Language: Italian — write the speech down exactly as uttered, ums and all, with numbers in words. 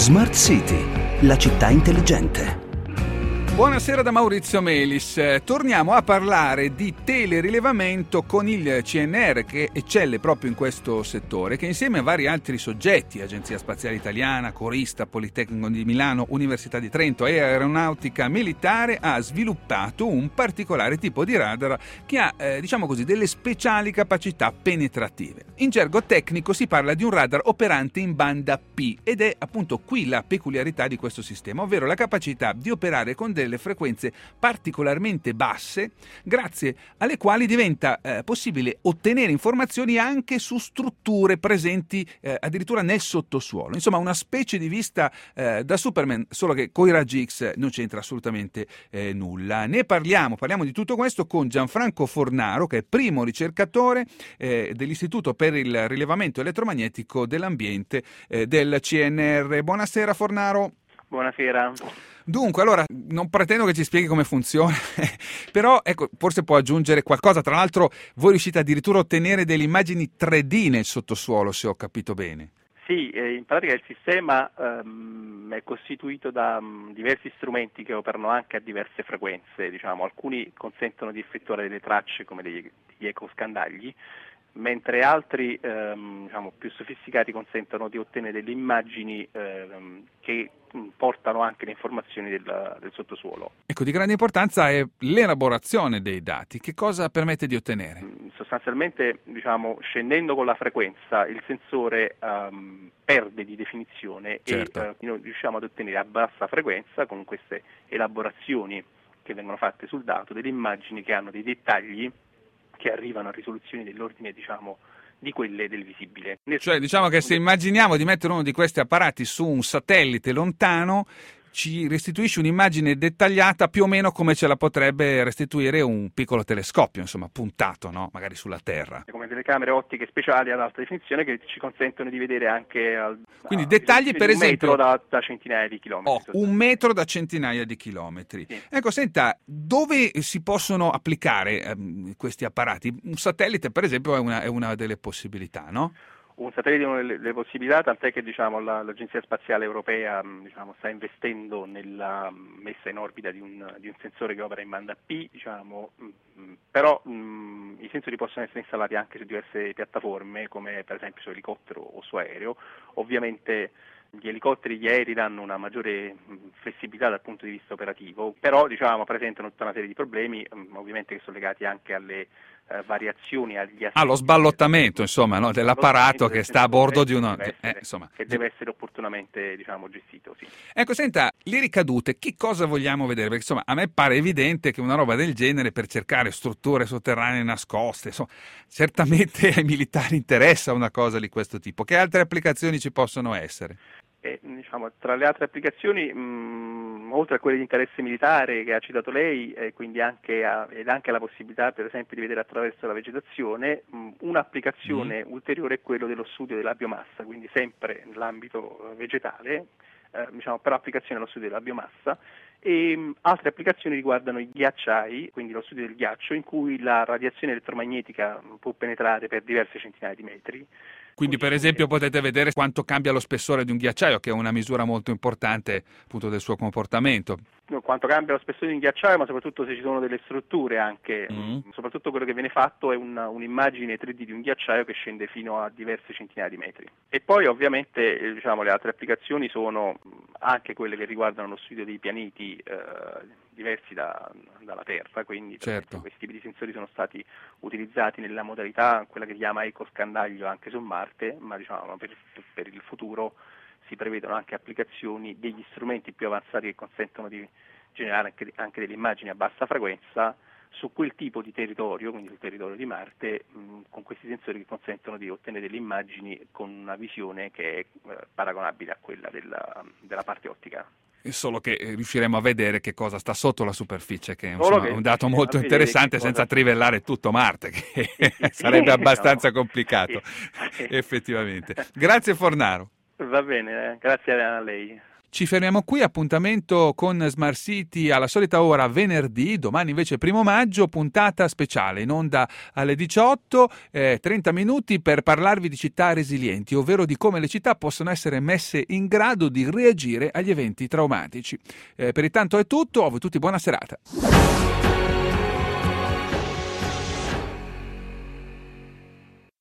Smart City, la città intelligente. Buonasera da Maurizio Melis. Eh, torniamo a parlare di telerilevamento con il C N R, che eccelle proprio in questo settore, che insieme a vari altri soggetti, Agenzia Spaziale Italiana, Corista, Politecnico di Milano, Università di Trento e Aeronautica Militare, ha sviluppato un particolare tipo di radar che ha, eh, diciamo così, delle speciali capacità penetrative. In gergo tecnico si parla di un radar operante in banda P ed è appunto qui la peculiarità di questo sistema, ovvero la capacità di operare con delle frequenze particolarmente basse, grazie alle quali diventa eh, possibile ottenere informazioni anche su strutture presenti eh, addirittura nel sottosuolo. Insomma, una specie di vista eh, da Superman, solo che coi raggi X non c'entra assolutamente eh, nulla. Ne parliamo, parliamo di tutto questo con Gianfranco Fornaro, che è primo ricercatore eh, dell'Istituto per il rilevamento elettromagnetico dell'ambiente eh, del C N R. Buonasera Fornaro. Buonasera. Dunque, allora, non pretendo che ci spieghi come funziona, però ecco, forse può aggiungere qualcosa. Tra l'altro, voi riuscite addirittura a ottenere delle immagini tre D nel sottosuolo, se ho capito bene. Sì, eh, in pratica il sistema ehm, è costituito da um, diversi strumenti che operano anche a diverse frequenze. Diciamo, alcuni consentono di effettuare delle tracce come degli, degli ecoscandagli, mentre altri ehm, diciamo, più sofisticati consentono di ottenere delle immagini ehm, che portano anche le informazioni del, del sottosuolo. Ecco, di grande importanza è l'elaborazione dei dati. Che cosa permette di ottenere? Sostanzialmente, diciamo, scendendo con la frequenza, il sensore um, perde di definizione. Certo. E uh, noi riusciamo ad ottenere a bassa frequenza, con queste elaborazioni che vengono fatte sul dato, delle immagini che hanno dei dettagli che arrivano a risoluzioni dell'ordine, diciamo, di quelle del visibile. Cioè, diciamo che se immaginiamo di mettere uno di questi apparati su un satellite lontano, ci restituisce un'immagine dettagliata più o meno come ce la potrebbe restituire un piccolo telescopio, insomma, puntato, no? Magari sulla Terra. Come delle camere ottiche speciali ad alta definizione che ci consentono di vedere anche al, quindi dettagli, per un esempio, metro da, da centinaia di chilometri. Oh, un metro da centinaia di chilometri. Sì. Ecco, senta, dove si possono applicare ehm, questi apparati? Un satellite, per esempio, è una, è una delle possibilità, no? Un satellite è una delle possibilità, tant'è che diciamo, la, l'Agenzia Spaziale Europea diciamo, sta investendo nella messa in orbita di un, di un sensore che opera in banda P, diciamo, mh, però mh, i sensori possono essere installati anche su diverse piattaforme, come per esempio su elicottero o su aereo. Ovviamente gli elicotteri e gli aerei danno una maggiore flessibilità dal punto di vista operativo, però diciamo, presentano tutta una serie di problemi, mh, ovviamente che sono legati anche alle eh, variazioni, agli aspetti. Ah, lo sballottamento, insomma, no, dell'apparato che sta a bordo di uno... Deve essere, eh, insomma. che deve essere opportunamente, diciamo, gestito, sì. Ecco, senta, le ricadute, che cosa vogliamo vedere? Perché insomma, a me pare evidente che una roba del genere, per cercare strutture sotterranee nascoste, insomma, certamente ai militari interessa una cosa di questo tipo. Che altre applicazioni ci possono essere? E, diciamo, tra le altre applicazioni, mh, oltre a quelle di interesse militare che ha citato lei, e quindi anche a, ed anche la possibilità, per esempio, di vedere attraverso la vegetazione, mh, un'applicazione mm. ulteriore è quello dello studio della biomassa, quindi sempre nell'ambito vegetale, eh, diciamo, per applicazione allo studio della biomassa. E mh, altre applicazioni riguardano i ghiacciai, quindi lo studio del ghiaccio, in cui la radiazione elettromagnetica può penetrare per diverse centinaia di metri. Quindi, per esempio, potete vedere quanto cambia lo spessore di un ghiacciaio, che è una misura molto importante appunto del suo comportamento. Quanto cambia lo spessore di un ghiacciaio, ma soprattutto se ci sono delle strutture anche. Mm. Soprattutto quello che viene fatto è una, un'immagine tre D di un ghiacciaio che scende fino a diverse centinaia di metri. E poi ovviamente diciamo, le altre applicazioni sono anche quelle che riguardano lo studio dei pianeti eh, diversi da, dalla Terra, quindi per certo. esempio, questi tipi di sensori sono stati utilizzati nella modalità, quella che si chiama ecoscandaglio anche su Marte, ma diciamo per, per il futuro si prevedono anche applicazioni degli strumenti più avanzati che consentono di generare anche, anche delle immagini a bassa frequenza su quel tipo di territorio, quindi sul territorio di Marte, mh, con questi sensori che consentono di ottenere delle immagini con una visione che è eh, paragonabile a quella della, della parte ottica. Solo che riusciremo a vedere che cosa sta sotto la superficie, che, insomma, è un dato molto a interessante, senza trivellare tutto Marte, che sarebbe abbastanza no. complicato, Sì. effettivamente. Grazie Fornaro. Va bene, eh. Grazie a lei. Ci fermiamo qui, appuntamento con Smart City alla solita ora venerdì, domani invece primo maggio, puntata speciale in onda alle diciotto, eh, trenta minuti per parlarvi di città resilienti, ovvero di come le città possono essere messe in grado di reagire agli eventi traumatici. Eh, per intanto è tutto, a voi tutti buona serata.